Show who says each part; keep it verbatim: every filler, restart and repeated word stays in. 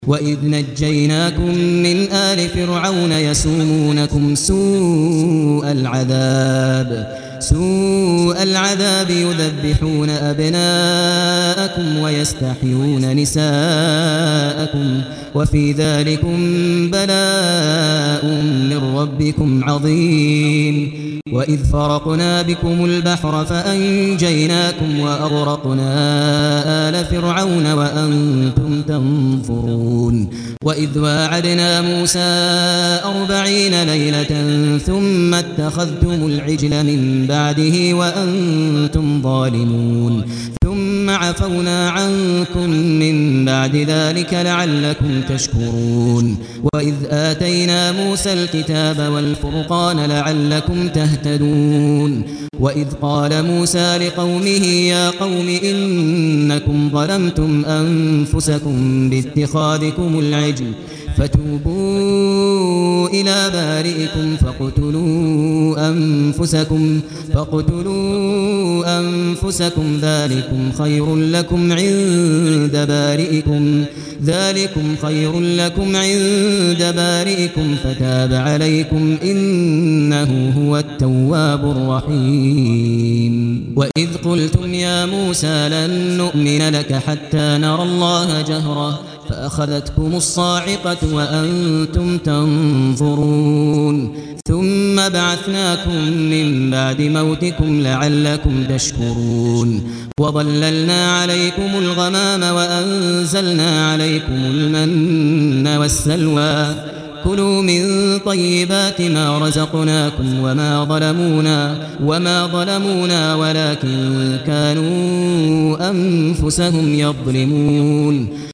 Speaker 1: وإذ نجيناكم من آل فرعون يسومونكم سوء العذاب سوء العذاب يذبحون أبناءكم ويستحيون نساءكم وفي ذلكم بلاء من ربكم عظيم. وإذ فرقنا بكم البحر فأنجيناكم وأغرقنا آل فرعون وأنتم تنظرون. وإذ واعدنا موسى أربعين ليلة ثم اتخذتم العجل من بعده وأنتم ظالمون ثم عفونا عنكم من بعد ذلك لعلكم تشكرون. وإذ آتينا موسى الكتاب والفرقان لعلكم تهتدون. وإذ قال موسى لقومه يا قوم إنكم ظلمتم أنفسكم باتخاذكم العجل فتوبوا إلى بارئكم فاقتلوا أنفسكم فاقتلوا أنفسكم ذلكم خير لكم عند بارئكم ذلكم خير لكم عند بارئكم فتاب عليكم إنه هو التواب الرحيم. وإذ قلتم يا موسى لن نؤمن لك حتى نرى الله جهرة فأخذتكم الصاعقة وأنتم تنظرون ثم بعثناكم من بعد موتكم لعلكم تشكرون. وظللنا عليكم الغمام وأنزلنا عليكم المن والسلوى كلوا من طيبات ما رزقناكم وما ظلمونا وما ظلمونا ولكن كانوا أنفسهم يظلمون.